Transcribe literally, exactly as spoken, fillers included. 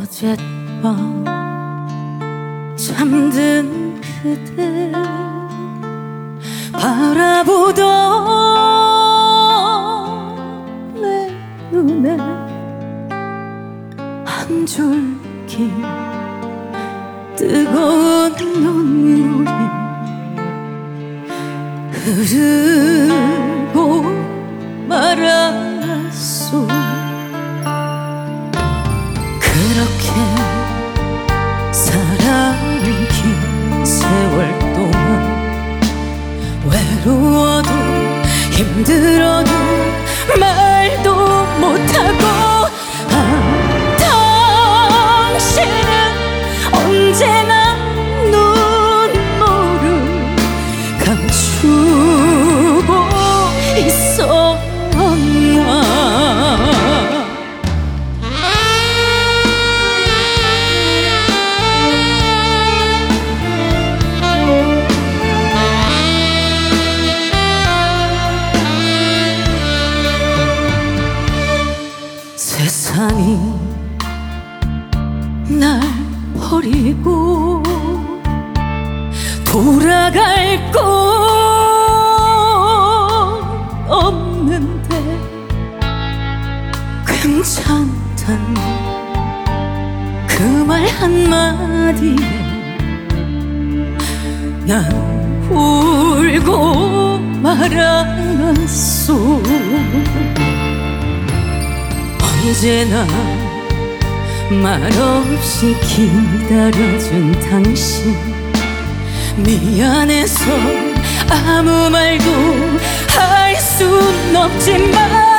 어젯밤 잠든 그대 바라보던 내 눈에 한 줄기 뜨거운 눈물이 흐르고 말았소. 그렇게 살아온 긴 세월 동안 외로워도 힘들어도 말도 못하고 아, 당신은 언제나 눈물을 감추고 있었나. 세상이 날 버리고 돌아갈 곳 없는데 괜찮단 그 말 한마디에 난 울고 말았소. 언제나 말없이 기다려준 당신 미안해서 아무 말도 할 순 없지만